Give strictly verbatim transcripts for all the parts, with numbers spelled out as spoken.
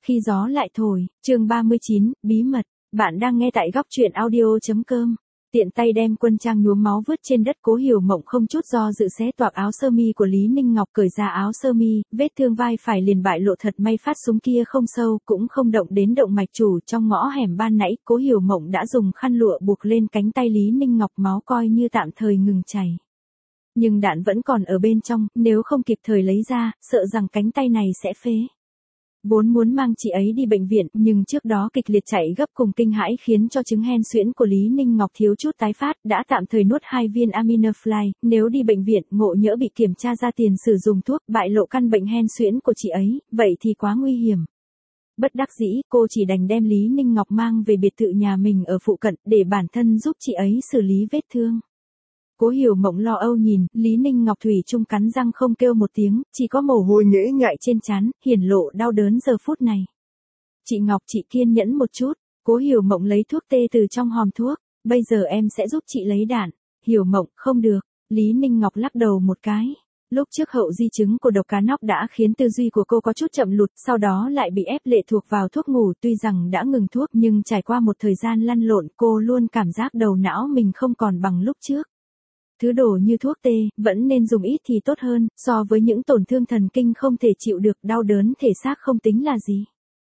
khi gió lại thổi, chương ba mươi chín, bí mật. Bạn đang nghe tại góc truyện audio.com. Tiện tay đem quân trang nhuốm máu vứt trên đất, Cố Hiểu Mộng không chút do dự xé toạc áo sơ mi của Lý Ninh Ngọc, cởi ra áo sơ mi, vết thương vai phải liền bại lộ, thật may phát súng kia không sâu, cũng không động đến động mạch chủ. Trong ngõ hẻm ban nãy, Cố Hiểu Mộng đã dùng khăn lụa buộc lên cánh tay Lý Ninh Ngọc, máu coi như tạm thời ngừng chảy. Nhưng đạn vẫn còn ở bên trong, nếu không kịp thời lấy ra, sợ rằng cánh tay này sẽ phế. Vốn muốn mang chị ấy đi bệnh viện, nhưng trước đó kịch liệt chạy gấp cùng kinh hãi khiến cho chứng hen suyễn của Lý Ninh Ngọc thiếu chút tái phát, đã tạm thời nuốt hai viên Aminofly, nếu đi bệnh viện, ngộ nhỡ bị kiểm tra ra tiền sử dụng thuốc, bại lộ căn bệnh hen suyễn của chị ấy, vậy thì quá nguy hiểm. Bất đắc dĩ, cô chỉ đành đem Lý Ninh Ngọc mang về biệt thự nhà mình ở phụ cận, để bản thân giúp chị ấy xử lý vết thương. Cố Hiểu Mộng lo âu nhìn, Lý Ninh Ngọc thủy chung cắn răng không kêu một tiếng, chỉ có mồ hôi nhễ nhại trên trán, hiển lộ đau đớn giờ phút này. Chị Ngọc, chị kiên nhẫn một chút. Cố Hiểu Mộng lấy thuốc tê từ trong hòm thuốc, bây giờ em sẽ giúp chị lấy đạn. Hiểu Mộng, không được. Lý Ninh Ngọc lắc đầu một cái. Lúc trước hậu di chứng của độc cá nóc đã khiến tư duy của cô có chút chậm lụt, sau đó lại bị ép lệ thuộc vào thuốc ngủ, tuy rằng đã ngừng thuốc nhưng trải qua một thời gian lăn lộn, cô luôn cảm giác đầu não mình không còn bằng lúc trước. Thứ đồ như thuốc tê, vẫn nên dùng ít thì tốt hơn, so với những tổn thương thần kinh không thể chịu được, đau đớn thể xác không tính là gì.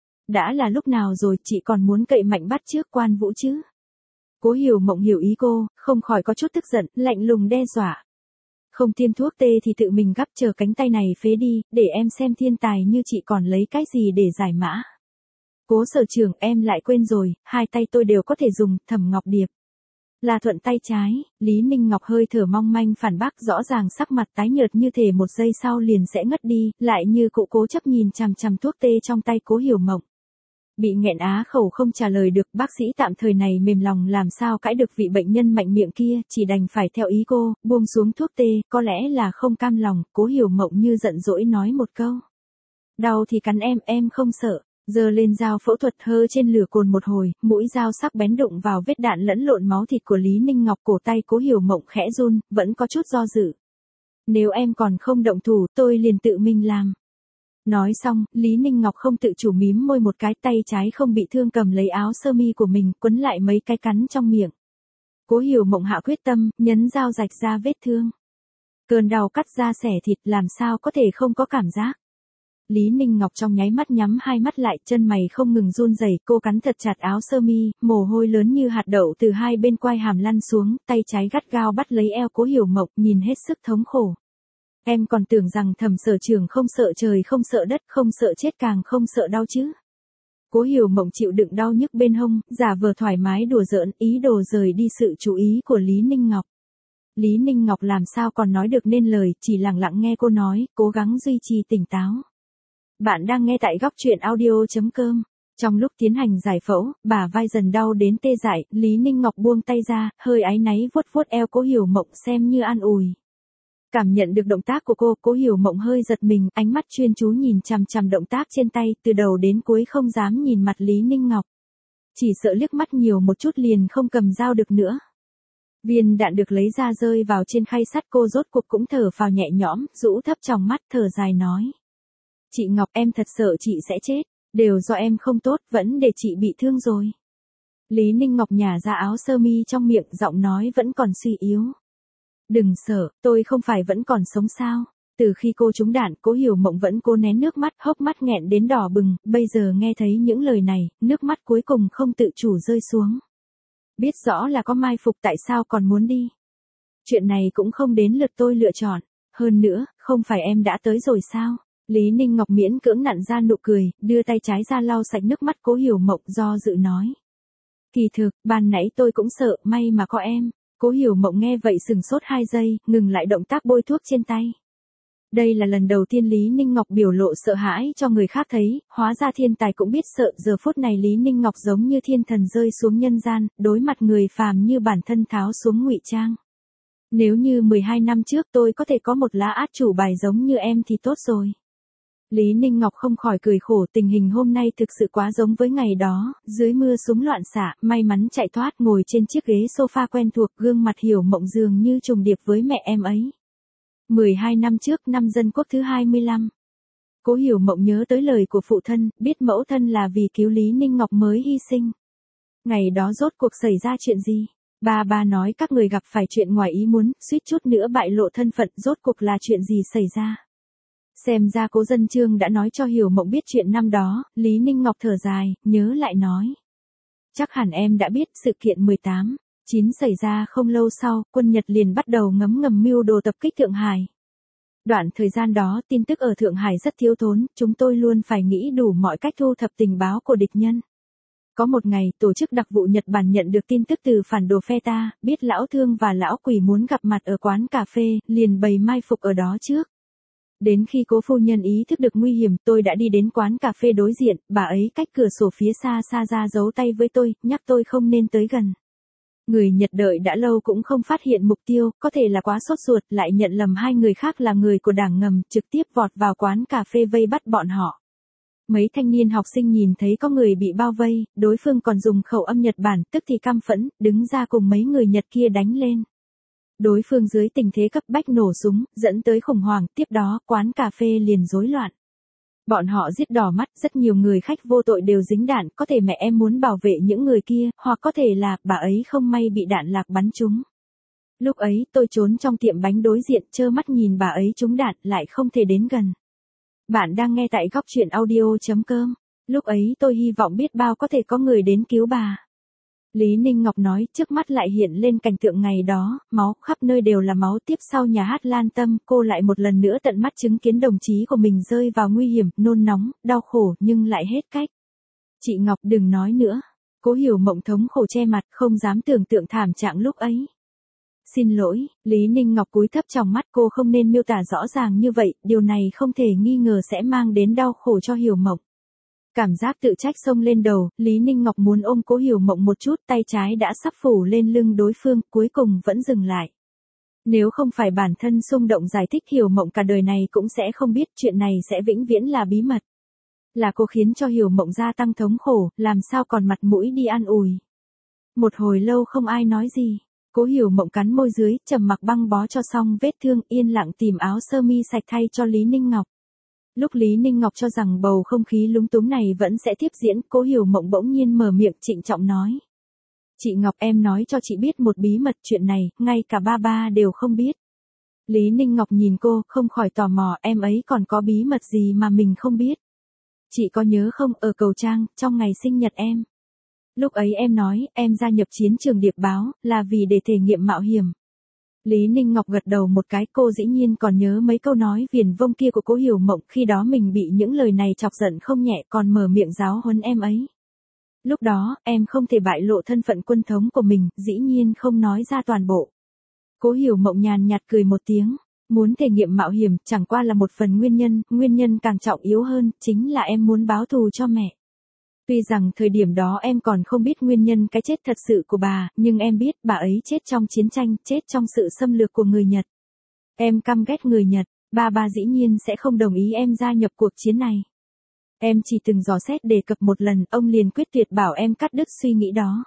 Đã là lúc nào rồi, chị còn muốn cậy mạnh bắt chước Quan Vũ chứ? Cố Hiểu Mộng hiểu ý cô, không khỏi có chút tức giận, lạnh lùng đe dọa. Không tiêm thuốc tê thì tự mình gắp, chờ cánh tay này phế đi, để em xem thiên tài như chị còn lấy cái gì để giải mã. Cố sở trưởng, em lại quên rồi, hai tay tôi đều có thể dùng. Thẩm Ngọc Điệp là thuận tay trái. Lý Ninh Ngọc hơi thở mong manh phản bác, rõ ràng sắc mặt tái nhợt như thể một giây sau liền sẽ ngất đi, lại như cụ cố chấp nhìn chằm chằm thuốc tê trong tay Cố Hiểu Mộng. Bị nghẹn á khẩu không trả lời được, bác sĩ tạm thời này mềm lòng làm sao cãi được vị bệnh nhân mạnh miệng kia, chỉ đành phải theo ý cô, buông xuống thuốc tê, có lẽ là không cam lòng. Cố Hiểu Mộng như giận dỗi nói một câu. Đau thì cắn em, em không sợ. Giơ lên dao phẫu thuật, hơ trên lửa cồn một hồi, mũi dao sắc bén đụng vào vết đạn lẫn lộn máu thịt của Lý Ninh Ngọc, cổ tay Cố Hiểu Mộng khẽ run, vẫn có chút do dự. Nếu em còn không động thủ, tôi liền tự mình làm. Nói xong, Lý Ninh Ngọc không tự chủ mím môi một cái, tay trái không bị thương cầm lấy áo sơ mi của mình, quấn lại mấy cái cắn trong miệng. Cố Hiểu Mộng hạ quyết tâm, nhấn dao rạch ra vết thương. Cơn đau cắt da xẻ thịt, làm sao có thể không có cảm giác. Lý Ninh Ngọc trong nháy mắt nhắm hai mắt lại, chân mày không ngừng run rẩy, cô cắn thật chặt áo sơ mi, mồ hôi lớn như hạt đậu từ hai bên quai hàm lăn xuống, tay trái gắt gao bắt lấy eo Cố Hiểu Mộng, nhìn hết sức thống khổ. Em còn tưởng rằng Thẩm sở trưởng không sợ trời không sợ đất, không sợ chết càng không sợ đau chứ. Cố Hiểu Mộng chịu đựng đau nhức bên hông, giả vờ thoải mái đùa giỡn, ý đồ rời đi sự chú ý của Lý Ninh Ngọc. Lý Ninh Ngọc làm sao còn nói được nên lời, chỉ lặng lặng nghe cô nói, cố gắng duy trì tỉnh táo. Bạn đang nghe tại góc truyện audio.com. Trong lúc tiến hành giải phẫu, bả vai dần đau đến tê dại, Lý Ninh Ngọc buông tay ra, hơi áy náy vuốt vuốt eo Cố Hiểu Mộng xem như an ủi. Cảm nhận được động tác của cô, Cố Hiểu Mộng hơi giật mình, ánh mắt chuyên chú nhìn chằm chằm động tác trên tay, từ đầu đến cuối không dám nhìn mặt Lý Ninh Ngọc. Chỉ sợ liếc mắt nhiều một chút liền không cầm dao được nữa. Viên đạn được lấy ra rơi vào trên khay sắt, cô rốt cuộc cũng thở phào nhẹ nhõm, rũ thấp tròng mắt, thở dài nói. Chị Ngọc, em thật sợ chị sẽ chết, đều do em không tốt, vẫn để chị bị thương rồi. Lý Ninh Ngọc nhả ra áo sơ mi trong miệng, giọng nói vẫn còn suy yếu. Đừng sợ, tôi không phải vẫn còn sống sao. Từ khi cô trúng đạn, Cố Hiểu Mộng vẫn cố nén nước mắt, hốc mắt nghẹn đến đỏ bừng, bây giờ nghe thấy những lời này, nước mắt cuối cùng không tự chủ rơi xuống. Biết rõ là có mai phục, tại sao còn muốn đi? Chuyện này cũng không đến lượt tôi lựa chọn. Hơn nữa, không phải em đã tới rồi sao? Lý Ninh Ngọc miễn cưỡng nặn ra nụ cười, đưa tay trái ra lau sạch nước mắt Cố Hiểu Mộng, do dự nói. Kỳ thực, ban nãy tôi cũng sợ, may mà có em. Cố Hiểu Mộng nghe vậy sừng sốt hai giây, ngừng lại động tác bôi thuốc trên tay. Đây là lần đầu tiên Lý Ninh Ngọc biểu lộ sợ hãi cho người khác thấy, hóa ra thiên tài cũng biết sợ, giờ phút này Lý Ninh Ngọc giống như thiên thần rơi xuống nhân gian, đối mặt người phàm như bản thân tháo xuống ngụy trang. Nếu như mười hai năm trước tôi có thể có một lá át chủ bài giống như em thì tốt rồi. Lý Ninh Ngọc không khỏi cười khổ, tình hình hôm nay thực sự quá giống với ngày đó, dưới mưa súng loạn xạ, may mắn chạy thoát, ngồi trên chiếc ghế sofa quen thuộc, gương mặt Hiểu Mộng dường như trùng điệp với mẹ em ấy. mười hai năm trước, năm Dân Quốc thứ hai mươi lăm. Cố Hiểu Mộng nhớ tới lời của phụ thân, biết mẫu thân là vì cứu Lý Ninh Ngọc mới hy sinh. Ngày đó rốt cuộc xảy ra chuyện gì? Ba ba nói các người gặp phải chuyện ngoài ý muốn, suýt chút nữa bại lộ thân phận, rốt cuộc là chuyện gì xảy ra? Xem ra Cố Dân Trương đã nói cho Hiểu Mộng biết chuyện năm đó. Lý Ninh Ngọc thở dài, nhớ lại nói. Chắc hẳn em đã biết sự kiện mười tám chín xảy ra không lâu sau, quân Nhật liền bắt đầu ngấm ngầm mưu đồ tập kích Thượng Hải. Đoạn thời gian đó tin tức ở Thượng Hải rất thiếu thốn, chúng tôi luôn phải nghĩ đủ mọi cách thu thập tình báo của địch nhân. Có một ngày, tổ chức đặc vụ Nhật Bản nhận được tin tức từ phản đồ phe ta, biết Lão Thương và Lão Quỷ muốn gặp mặt ở quán cà phê, liền bày mai phục ở đó trước. Đến khi Cố phu nhân ý thức được nguy hiểm, tôi đã đi đến quán cà phê đối diện, bà ấy cách cửa sổ phía xa xa ra giấu tay với tôi, nhắc tôi không nên tới gần. Người Nhật đợi đã lâu cũng không phát hiện mục tiêu, có thể là quá sốt ruột, lại nhận lầm hai người khác là người của đảng ngầm, trực tiếp vọt vào quán cà phê vây bắt bọn họ. Mấy thanh niên học sinh nhìn thấy có người bị bao vây, đối phương còn dùng khẩu âm Nhật Bản, tức thì căm phẫn, đứng ra cùng mấy người Nhật kia đánh lên. Đối phương dưới tình thế cấp bách nổ súng, dẫn tới khủng hoảng, tiếp đó quán cà phê liền rối loạn. Bọn họ giết đỏ mắt, rất nhiều người khách vô tội đều dính đạn, có thể mẹ em muốn bảo vệ những người kia, hoặc có thể là bà ấy không may bị đạn lạc bắn trúng. Lúc ấy tôi trốn trong tiệm bánh đối diện, trơ mắt nhìn bà ấy trúng đạn, lại không thể đến gần. Bạn đang nghe tại góc truyện audio chấm com. Lúc ấy tôi hy vọng biết bao có thể có người đến cứu bà. Lý Ninh Ngọc nói, trước mắt lại hiện lên cảnh tượng ngày đó, máu, khắp nơi đều là máu. Tiếp sau nhà hát Lan Tâm, cô lại một lần nữa tận mắt chứng kiến đồng chí của mình rơi vào nguy hiểm, nôn nóng, đau khổ, nhưng lại hết cách. Chị Ngọc đừng nói nữa. Cố Hiểu Mộng thống khổ che mặt, không dám tưởng tượng thảm trạng lúc ấy. Xin lỗi, Lý Ninh Ngọc cúi thấp tròng mắt, cô không nên miêu tả rõ ràng như vậy, điều này không thể nghi ngờ sẽ mang đến đau khổ cho Hiểu Mộng. Cảm giác tự trách xông lên đầu, Lý Ninh Ngọc muốn ôm Cố Hiểu Mộng một chút, tay trái đã sắp phủ lên lưng đối phương, cuối cùng vẫn dừng lại. Nếu không phải bản thân xung động giải thích, Hiểu Mộng cả đời này cũng sẽ không biết, chuyện này sẽ vĩnh viễn là bí mật. Là cô khiến cho Hiểu Mộng gia tăng thống khổ, làm sao còn mặt mũi đi an ủi. Một hồi lâu không ai nói gì. Cố Hiểu Mộng cắn môi dưới, trầm mặc băng bó cho xong vết thương, yên lặng tìm áo sơ mi sạch thay cho Lý Ninh Ngọc. Lúc Lý Ninh Ngọc cho rằng bầu không khí lúng túng này vẫn sẽ tiếp diễn, Cố Hiểu Mộng bỗng nhiên mở miệng trịnh trọng nói. Chị Ngọc, em nói cho chị biết một bí mật, chuyện này, ngay cả ba ba đều không biết. Lý Ninh Ngọc nhìn cô, không khỏi tò mò, em ấy còn có bí mật gì mà mình không biết. Chị có nhớ không, ở Cầu Trang, trong ngày sinh nhật em. Lúc ấy em nói, em gia nhập chiến trường điệp báo, là vì để thể nghiệm mạo hiểm. Lý Ninh Ngọc gật đầu một cái, cô dĩ nhiên còn nhớ mấy câu nói viển vông kia của Cố Hiểu Mộng, khi đó mình bị những lời này chọc giận không nhẹ, còn mở miệng giáo huấn em ấy. Lúc đó, em không thể bại lộ thân phận quân thống của mình, dĩ nhiên không nói ra toàn bộ. Cố Hiểu Mộng nhàn nhạt cười một tiếng, muốn thể nghiệm mạo hiểm, chẳng qua là một phần nguyên nhân, nguyên nhân càng trọng yếu hơn, chính là em muốn báo thù cho mẹ. Tuy rằng thời điểm đó em còn không biết nguyên nhân cái chết thật sự của bà, nhưng em biết bà ấy chết trong chiến tranh, chết trong sự xâm lược của người Nhật. Em căm ghét người Nhật, ba ba dĩ nhiên sẽ không đồng ý em gia nhập cuộc chiến này. Em chỉ từng dò xét đề cập một lần, ông liền quyết tuyệt bảo em cắt đứt suy nghĩ đó.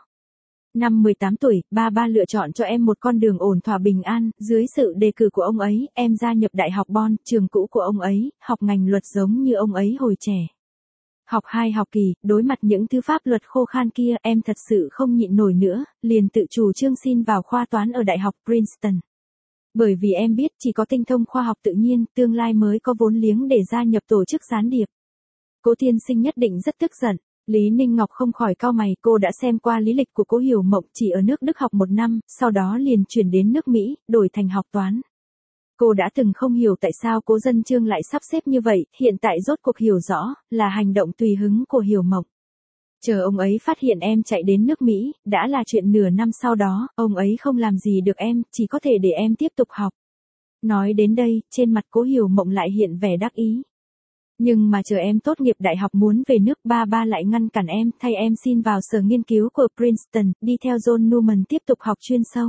Năm mười tám tuổi, ba ba lựa chọn cho em một con đường ổn thỏa bình an, dưới sự đề cử của ông ấy, em gia nhập Đại học Bonn, trường cũ của ông ấy, học ngành luật giống như ông ấy hồi trẻ. Học hai học kỳ, đối mặt những thư pháp luật khô khan kia, em thật sự không nhịn nổi nữa, liền tự chủ trương xin vào khoa toán ở Đại học Princeton. Bởi vì em biết chỉ có tinh thông khoa học tự nhiên, tương lai mới có vốn liếng để gia nhập tổ chức gián điệp. Cố tiên sinh nhất định rất tức giận. Lý Ninh Ngọc không khỏi cau mày, cô đã xem qua lý lịch của Cố Hiểu Mộng, chỉ ở nước Đức học một năm, sau đó liền chuyển đến nước Mỹ, đổi thành học toán. Cô đã từng không hiểu tại sao Cố Dân Trương lại sắp xếp như vậy, hiện tại rốt cuộc hiểu rõ, là hành động tùy hứng của Hiểu Mộng. Chờ ông ấy phát hiện em chạy đến nước Mỹ, đã là chuyện nửa năm sau đó, ông ấy không làm gì được em, chỉ có thể để em tiếp tục học. Nói đến đây, trên mặt Cố Hiểu Mộng lại hiện vẻ đắc ý. Nhưng mà chờ em tốt nghiệp đại học muốn về nước, ba ba lại ngăn cản em, thay em xin vào sở nghiên cứu của Princeton, đi theo John Newman tiếp tục học chuyên sâu.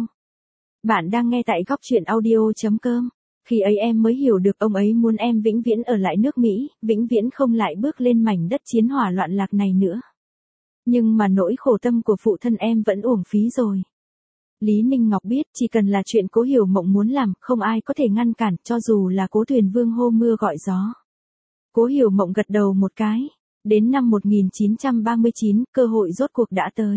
Bạn đang nghe tại góc truyện audio chấm com. Khi ấy em mới hiểu được ông ấy muốn em vĩnh viễn ở lại nước Mỹ, vĩnh viễn không lại bước lên mảnh đất chiến hỏa loạn lạc này nữa. Nhưng mà nỗi khổ tâm của phụ thân em vẫn uổng phí rồi. Lý Ninh Ngọc biết, chỉ cần là chuyện Cố Hiểu Mộng muốn làm, không ai có thể ngăn cản, cho dù là Cố Thuyền Vương hô mưa gọi gió. Cố Hiểu Mộng gật đầu một cái. Đến năm một nghìn chín trăm ba mươi chín, cơ hội rốt cuộc đã tới.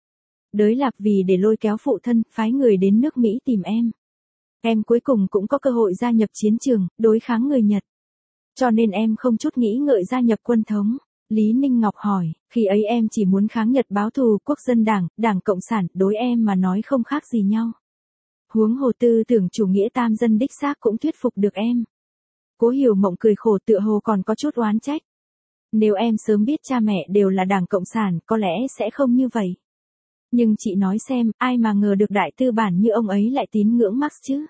Đới Lạp vì để lôi kéo phụ thân, phái người đến nước Mỹ tìm em. Em cuối cùng cũng có cơ hội gia nhập chiến trường, đối kháng người Nhật. Cho nên em không chút nghĩ ngợi gia nhập quân thống. Lý Ninh Ngọc hỏi, khi ấy em chỉ muốn kháng Nhật báo thù quốc dân đảng, đảng Cộng sản, đối em mà nói không khác gì nhau. Huống hồ tư tưởng chủ nghĩa tam dân đích xác cũng thuyết phục được em. Cố Hiểu Mộng cười khổ tựa hồ còn có chút oán trách. Nếu em sớm biết cha mẹ đều là đảng Cộng sản, có lẽ sẽ không như vậy. Nhưng chị nói xem, ai mà ngờ được đại tư bản như ông ấy lại tín ngưỡng Marx chứ?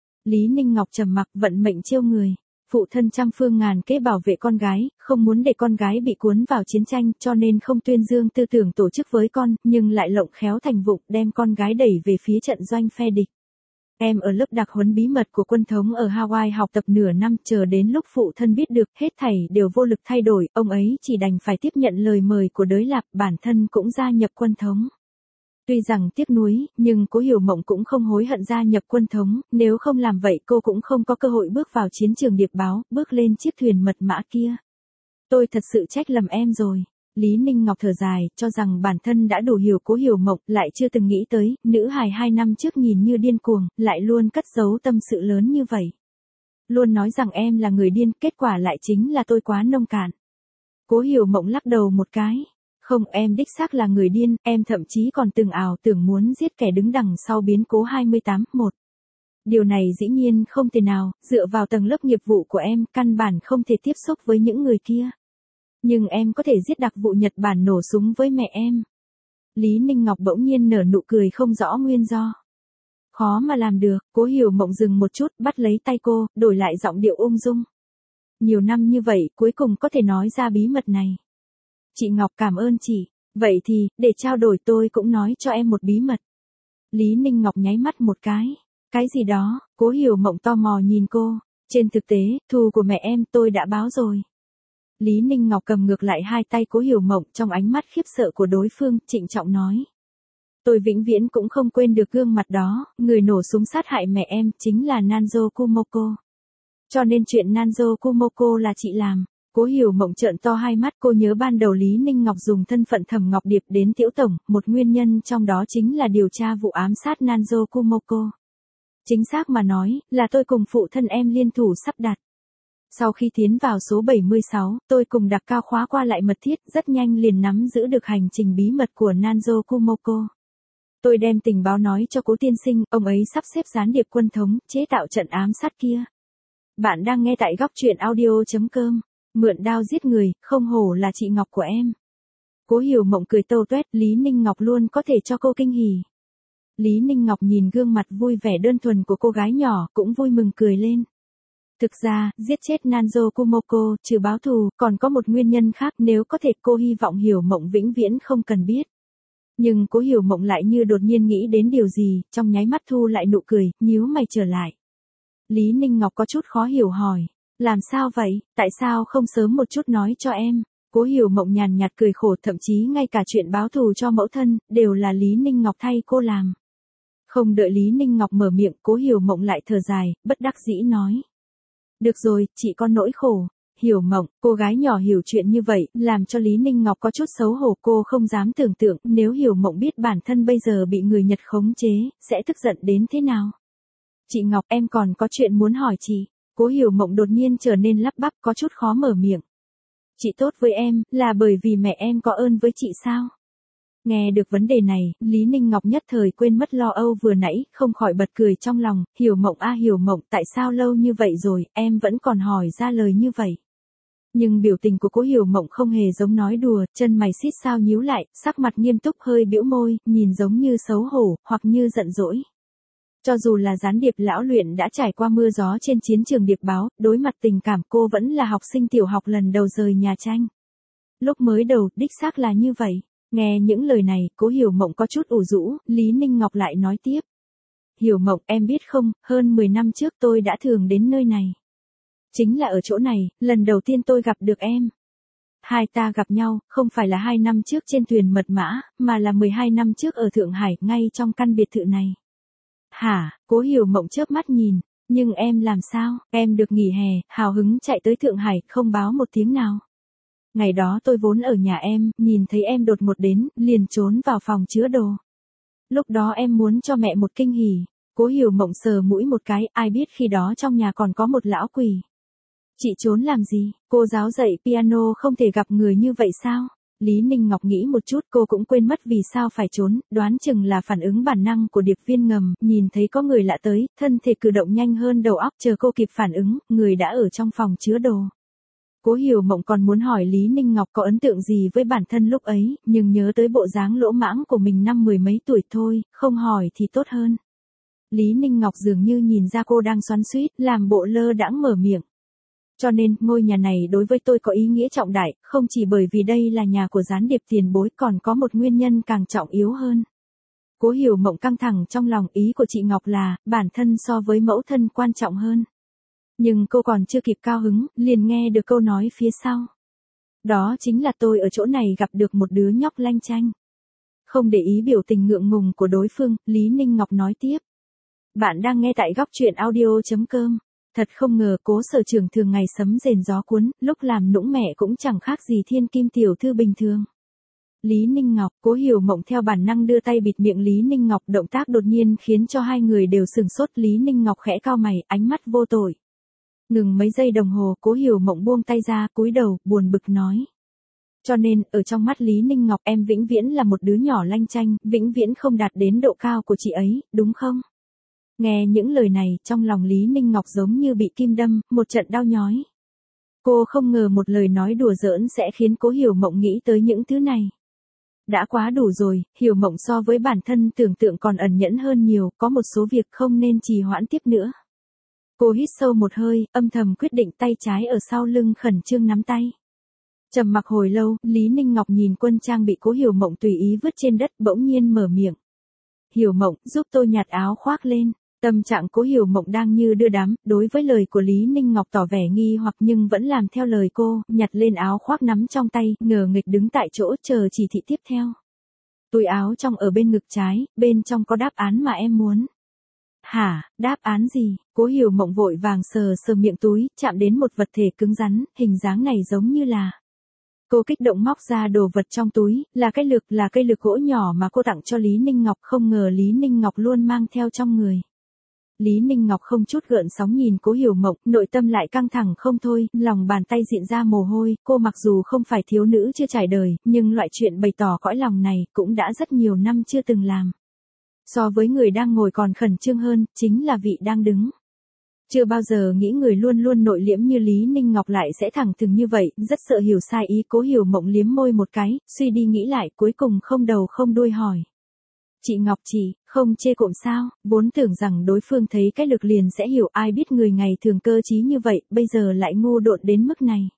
Lý Ninh Ngọc trầm mặc, vận mệnh trêu người. Phụ thân trăm phương ngàn kế bảo vệ con gái, không muốn để con gái bị cuốn vào chiến tranh, cho nên không tuyên dương tư tưởng tổ chức với con, nhưng lại lộng khéo thành vụng đem con gái đẩy về phía trận doanh phe địch. Em ở lớp đặc huấn bí mật của quân thống ở Hawaii học tập nửa năm, chờ đến lúc phụ thân biết được, hết thảy đều vô lực thay đổi, ông ấy chỉ đành phải tiếp nhận lời mời của Đới Lạp, bản thân cũng gia nhập quân thống. Tuy rằng tiếc nuối, nhưng Cố Hiểu Mộng cũng không hối hận gia nhập quân thống, nếu không làm vậy cô cũng không có cơ hội bước vào chiến trường điệp báo, bước lên chiếc thuyền mật mã kia. Tôi thật sự trách lầm em rồi. Lý Ninh Ngọc thở dài, cho rằng bản thân đã đủ hiểu Cố Hiểu Mộng, lại chưa từng nghĩ tới, nữ hài hai năm trước nhìn như điên cuồng, lại luôn cất giấu tâm sự lớn như vậy. Luôn nói rằng em là người điên, kết quả lại chính là tôi quá nông cạn. Cố Hiểu Mộng lắc đầu một cái. Không, em đích xác là người điên, em thậm chí còn từng ảo tưởng muốn giết kẻ đứng đằng sau biến cố hai mươi tám một. Điều này dĩ nhiên không thể nào, dựa vào tầng lớp nghiệp vụ của em, căn bản không thể tiếp xúc với những người kia. Nhưng em có thể giết đặc vụ Nhật Bản nổ súng với mẹ em. Lý Ninh Ngọc bỗng nhiên nở nụ cười không rõ nguyên do. Khó mà làm được, Cố Hiểu Mộng dừng một chút, bắt lấy tay cô, đổi lại giọng điệu ung dung. Nhiều năm như vậy, cuối cùng có thể nói ra bí mật này. Chị Ngọc cảm ơn chị, vậy thì, để trao đổi tôi cũng nói cho em một bí mật. Lý Ninh Ngọc nháy mắt một cái. Cái gì đó? Cố Hiểu Mộng tò mò nhìn cô. Trên thực tế, thù của mẹ em tôi đã báo rồi. Lý Ninh Ngọc cầm ngược lại hai tay Cố Hiểu Mộng, trong ánh mắt khiếp sợ của đối phương, trịnh trọng nói. Tôi vĩnh viễn cũng không quên được gương mặt đó, người nổ súng sát hại mẹ em chính là Nanzo Kumoko. Cho nên chuyện Nanzo Kumoko là chị làm. Cố Hiểu Mộng trợn to hai mắt, cô nhớ ban đầu Lý Ninh Ngọc dùng thân phận Thẩm Ngọc Điệp đến Tiễu Tổng, một nguyên nhân trong đó chính là điều tra vụ ám sát Nanzo Kumoko. Chính xác mà nói, là tôi cùng phụ thân em liên thủ sắp đặt. Sau khi tiến vào số bảy mươi sáu, tôi cùng đặc cao khóa qua lại mật thiết, rất nhanh liền nắm giữ được hành trình bí mật của Nanzo Kumoko. Tôi đem tình báo nói cho Cố tiên sinh, ông ấy sắp xếp gián điệp quân thống, chế tạo trận ám sát kia. Bạn đang nghe tại góc truyện audio chấm com. Mượn đao giết người, không hổ là chị Ngọc của em. Cố Hiểu Mộng cười tâu tuét, Lý Ninh Ngọc luôn có thể cho cô kinh hỉ. Lý Ninh Ngọc nhìn gương mặt vui vẻ đơn thuần của cô gái nhỏ, cũng vui mừng cười lên. Thực ra, giết chết Nanzo Kumoko, trừ báo thù, còn có một nguyên nhân khác, nếu có thể cô hy vọng Hiểu Mộng vĩnh viễn không cần biết. Nhưng Cố Hiểu Mộng lại như đột nhiên nghĩ đến điều gì, trong nháy mắt thu lại nụ cười, nhíu mày trở lại. Lý Ninh Ngọc có chút khó hiểu hỏi. Làm sao vậy, tại sao không sớm một chút nói cho em? Cố Hiểu Mộng nhàn nhạt cười khổ, thậm chí ngay cả chuyện báo thù cho mẫu thân, đều là Lý Ninh Ngọc thay cô làm. Không đợi Lý Ninh Ngọc mở miệng, Cố Hiểu Mộng lại thở dài, bất đắc dĩ nói. Được rồi, chị có nỗi khổ. Hiểu Mộng, cô gái nhỏ hiểu chuyện như vậy, làm cho Lý Ninh Ngọc có chút xấu hổ, cô không dám tưởng tượng, nếu Hiểu Mộng biết bản thân bây giờ bị người Nhật khống chế, sẽ tức giận đến thế nào. Chị Ngọc, em còn có chuyện muốn hỏi chị. Cố Hiểu Mộng đột nhiên trở nên lắp bắp, có chút khó mở miệng. Chị tốt với em, là bởi vì mẹ em có ơn với chị sao? Nghe được vấn đề này, Lý Ninh Ngọc nhất thời quên mất lo âu vừa nãy, không khỏi bật cười trong lòng, Hiểu Mộng a Hiểu Mộng, tại sao lâu như vậy rồi, em vẫn còn hỏi ra lời như vậy. Nhưng biểu tình của Cố Hiểu Mộng không hề giống nói đùa, chân mày xít sao nhíu lại, sắc mặt nghiêm túc hơi bĩu môi, nhìn giống như xấu hổ, hoặc như giận dỗi. Cho dù là gián điệp lão luyện đã trải qua mưa gió trên chiến trường điệp báo, đối mặt tình cảm cô vẫn là học sinh tiểu học lần đầu rời nhà tranh. Lúc mới đầu, đích xác là như vậy. Nghe những lời này, Cố Hiểu Mộng có chút ủ rũ, Lý Ninh Ngọc lại nói tiếp. Hiểu Mộng, em biết không, hơn mười năm trước tôi đã thường đến nơi này. Chính là ở chỗ này, lần đầu tiên tôi gặp được em. Hai ta gặp nhau, không phải là hai năm trước trên thuyền mật mã, mà là mười hai năm trước ở Thượng Hải, ngay trong căn biệt thự này. Hả? Cố Hiểu Mộng chớp mắt nhìn. Nhưng em làm sao, em được nghỉ hè, hào hứng chạy tới Thượng Hải, không báo một tiếng nào. Ngày đó tôi vốn ở nhà em, nhìn thấy em đột ngột đến, liền trốn vào phòng chứa đồ. Lúc đó em muốn cho mẹ một kinh hỉ. Cố Hiểu Mộng sờ mũi một cái, ai biết khi đó trong nhà còn có một lão quỷ. Chị trốn làm gì, cô giáo dạy piano không thể gặp người như vậy sao? Lý Ninh Ngọc nghĩ một chút, cô cũng quên mất vì sao phải trốn, đoán chừng là phản ứng bản năng của điệp viên ngầm, nhìn thấy có người lạ tới, thân thể cử động nhanh hơn đầu óc, chờ cô kịp phản ứng, người đã ở trong phòng chứa đồ. Cố Hiểu Mộng còn muốn hỏi Lý Ninh Ngọc có ấn tượng gì với bản thân lúc ấy, nhưng nhớ tới bộ dáng lỗ mãng của mình năm mười mấy tuổi thôi, không hỏi thì tốt hơn. Lý Ninh Ngọc dường như nhìn ra cô đang xoắn xuýt, làm bộ lơ đãng mở miệng. Cho nên, ngôi nhà này đối với tôi có ý nghĩa trọng đại, không chỉ bởi vì đây là nhà của gián điệp tiền bối, còn có một nguyên nhân càng trọng yếu hơn. Cố Hiểu Mộng căng thẳng trong lòng, ý của chị Ngọc là, bản thân so với mẫu thân quan trọng hơn. Nhưng cô còn chưa kịp cao hứng, liền nghe được câu nói phía sau. Đó chính là tôi ở chỗ này gặp được một đứa nhóc lanh chanh. Không để ý biểu tình ngượng ngùng của đối phương, Lý Ninh Ngọc nói tiếp. Bạn đang nghe tại góc truyện audio.com. Thật không ngờ Cố sở trưởng thường ngày sấm rền gió cuốn, lúc làm nũng mẹ cũng chẳng khác gì thiên kim tiểu thư bình thường. Lý Ninh Ngọc, Cố Hiểu Mộng theo bản năng đưa tay bịt miệng Lý Ninh Ngọc, động tác đột nhiên khiến cho hai người đều sửng sốt. Lý Ninh Ngọc khẽ cau mày, ánh mắt vô tội. Ngừng mấy giây đồng hồ, Cố Hiểu Mộng buông tay ra, cúi đầu, buồn bực nói. Cho nên, ở trong mắt Lý Ninh Ngọc em vĩnh viễn là một đứa nhỏ lanh chanh, vĩnh viễn không đạt đến độ cao của chị ấy, đúng không? Nghe những lời này, trong lòng Lý Ninh Ngọc giống như bị kim đâm, một trận đau nhói. Cô không ngờ một lời nói đùa giỡn sẽ khiến Cố Hiểu Mộng nghĩ tới những thứ này. Đã quá đủ rồi, Hiểu Mộng so với bản thân tưởng tượng còn ẩn nhẫn hơn nhiều, có một số việc không nên trì hoãn tiếp nữa. Cô hít sâu một hơi, âm thầm quyết định, tay trái ở sau lưng khẩn trương nắm tay. Trầm mặc hồi lâu, Lý Ninh Ngọc nhìn quân trang bị Cố Hiểu Mộng tùy ý vứt trên đất, bỗng nhiên mở miệng. Hiểu Mộng, giúp tôi nhặt áo khoác lên. Tâm trạng Cố Hiểu Mộng đang như đưa đám, đối với lời của Lý Ninh Ngọc tỏ vẻ nghi hoặc nhưng vẫn làm theo lời cô, nhặt lên áo khoác nắm trong tay, ngờ nghịch đứng tại chỗ chờ chỉ thị tiếp theo. Túi áo trong ở bên ngực trái, bên trong có đáp án mà em muốn. Hả, đáp án gì? Cố Hiểu Mộng vội vàng sờ sờ miệng túi, chạm đến một vật thể cứng rắn, hình dáng này giống như là... Cô kích động móc ra đồ vật trong túi, là cái lược, là cây lược gỗ nhỏ mà cô tặng cho Lý Ninh Ngọc, không ngờ Lý Ninh Ngọc luôn mang theo trong người. Lý Ninh Ngọc không chút gợn sóng nhìn Cố Hiểu Mộng, nội tâm lại căng thẳng không thôi, lòng bàn tay dịn ra mồ hôi, cô mặc dù không phải thiếu nữ chưa trải đời, nhưng loại chuyện bày tỏ cõi lòng này cũng đã rất nhiều năm chưa từng làm. So với người đang ngồi còn khẩn trương hơn, chính là vị đang đứng. Chưa bao giờ nghĩ người luôn luôn nội liễm như Lý Ninh Ngọc lại sẽ thẳng thừng như vậy, rất sợ hiểu sai ý. Cố Hiểu Mộng liếm môi một cái, suy đi nghĩ lại, cuối cùng không đầu không đuôi hỏi. Chị Ngọc chị, không chê cộm sao, vốn tưởng rằng đối phương thấy cái lực liền sẽ hiểu, ai biết người ngày thường cơ trí như vậy, bây giờ lại ngu độn đến mức này.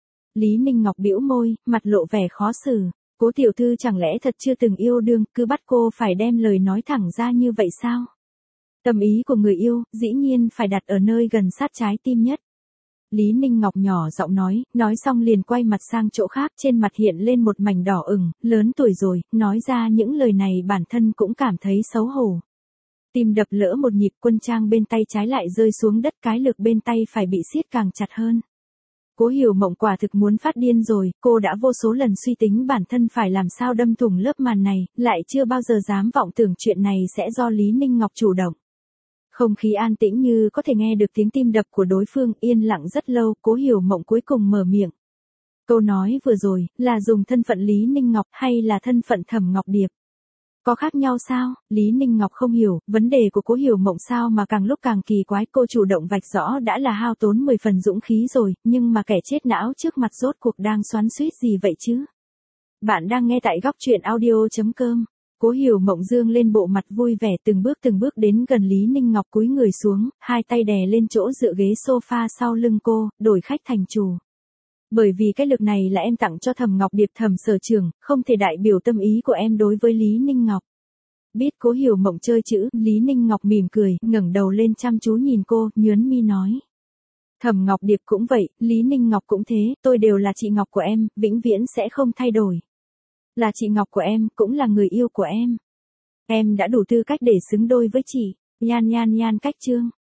Lý Ninh Ngọc bĩu môi, mặt lộ vẻ khó xử. Cố tiểu thư chẳng lẽ thật chưa từng yêu đương, cứ bắt cô phải đem lời nói thẳng ra như vậy sao? Tâm ý của người yêu, dĩ nhiên phải đặt ở nơi gần sát trái tim nhất. Lý Ninh Ngọc nhỏ giọng nói, nói xong liền quay mặt sang chỗ khác, trên mặt hiện lên một mảnh đỏ ửng, lớn tuổi rồi, nói ra những lời này bản thân cũng cảm thấy xấu hổ. Tim đập lỡ một nhịp, quân trang bên tay trái lại rơi xuống đất, cái lược bên tay phải bị siết càng chặt hơn. Cố Hiểu Mộng quả thực muốn phát điên rồi, cô đã vô số lần suy tính bản thân phải làm sao đâm thủng lớp màn này, lại chưa bao giờ dám vọng tưởng chuyện này sẽ do Lý Ninh Ngọc chủ động. Không khí an tĩnh như có thể nghe được tiếng tim đập của đối phương, yên lặng rất lâu, Cố Hiểu Mộng cuối cùng mở miệng. Câu nói vừa rồi, là dùng thân phận Lý Ninh Ngọc hay là thân phận Thẩm Ngọc Điệp? Có khác nhau sao? Lý Ninh Ngọc không hiểu, vấn đề của Cố Hiểu Mộng sao mà càng lúc càng kỳ quái, cô chủ động vạch rõ đã là hao tốn mười phần dũng khí rồi, nhưng mà kẻ chết não trước mặt rốt cuộc đang xoắn xuýt gì vậy chứ? Bạn đang nghe tại góc truyện audio.com. Cố Hiểu Mộng dương lên bộ mặt vui vẻ, từng bước từng bước đến gần Lý Ninh Ngọc, cúi người xuống, hai tay đè lên chỗ dựa ghế sofa sau lưng cô, đổi khách thành chủ. Bởi vì cái lược này là em tặng cho Thẩm Ngọc Điệp, Thẩm sở trưởng, không thể đại biểu tâm ý của em đối với Lý Ninh Ngọc. Biết Cố Hiểu Mộng chơi chữ, Lý Ninh Ngọc mỉm cười, ngẩng đầu lên chăm chú nhìn cô, nhớn mi nói. Thẩm Ngọc Điệp cũng vậy, Lý Ninh Ngọc cũng thế, tôi đều là chị Ngọc của em, vĩnh viễn sẽ không thay đổi. Là chị Ngọc của em, cũng là người yêu của em. Em đã đủ tư cách để xứng đôi với chị. Nhan nhan nhan cách chương.